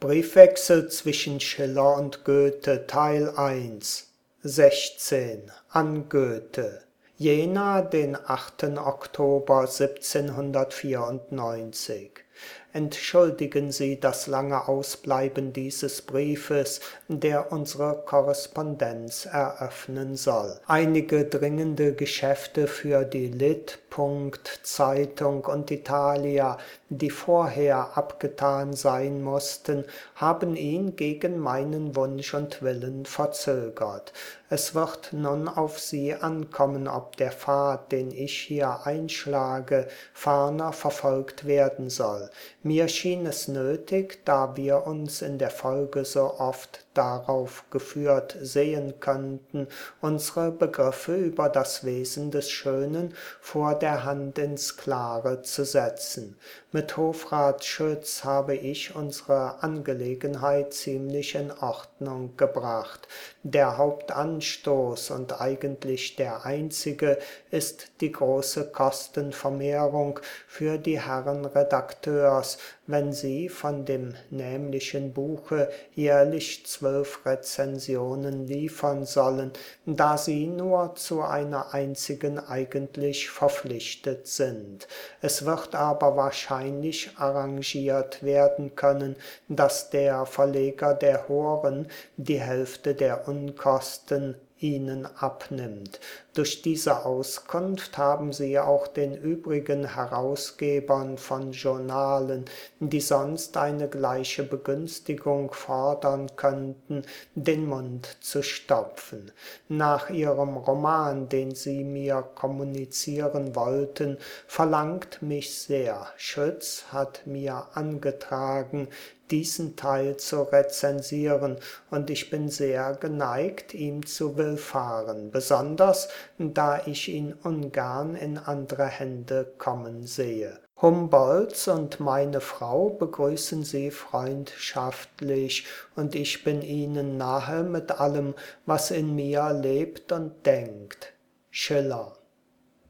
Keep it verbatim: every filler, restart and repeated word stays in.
Briefwechsel zwischen Schiller und Goethe, Teil eins, sechzehn, an Goethe. Jena, den achten Oktober siebzehnhundertvierundneunzig. Entschuldigen Sie das lange Ausbleiben dieses Briefes, der unsere Korrespondenz eröffnen soll. Einige dringende Geschäfte für die Lit. Zeitung und Italia, die vorher abgetan sein mussten, haben ihn gegen meinen Wunsch und Willen verzögert. Es wird nun auf Sie ankommen, ob der Pfad, den ich hier einschlage, ferner verfolgt werden soll. Mir schien es nötig, da wir uns in der Folge so oft darauf geführt sehen könnten, unsere Begriffe über das Wesen des Schönen vor der Hand ins Klare zu setzen. Mit Hofrat Schütz habe ich unsere Angelegenheit ziemlich in Ordnung gebracht. Der Hauptanstoß und eigentlich der einzige ist die große Kostenvermehrung für die Herren Redakteurs, wenn sie von dem nämlichen Buche jährlich zwölf Rezensionen liefern sollen, da sie nur zu einer einzigen eigentlich verpflichtet sind. Es wird aber wahrscheinlich arrangiert werden können, dass der Verleger der Horen die Hälfte der Unkosten ihnen abnimmt. Durch diese Auskunft haben sie auch den übrigen Herausgebern von Journalen, die sonst eine gleiche Begünstigung fordern könnten, den Mund zu stopfen. Nach ihrem Roman, den sie mir kommunizieren wollten, verlangt mich sehr. Schütz hat mir angetragen, diesen Teil zu rezensieren, und ich bin sehr geneigt, ihm zu willfahren, besonders da ich ihn ungern in andere Hände kommen sehe. Humboldts und meine Frau begrüßen Sie freundschaftlich, und ich bin Ihnen nahe mit allem, was in mir lebt und denkt. Schiller.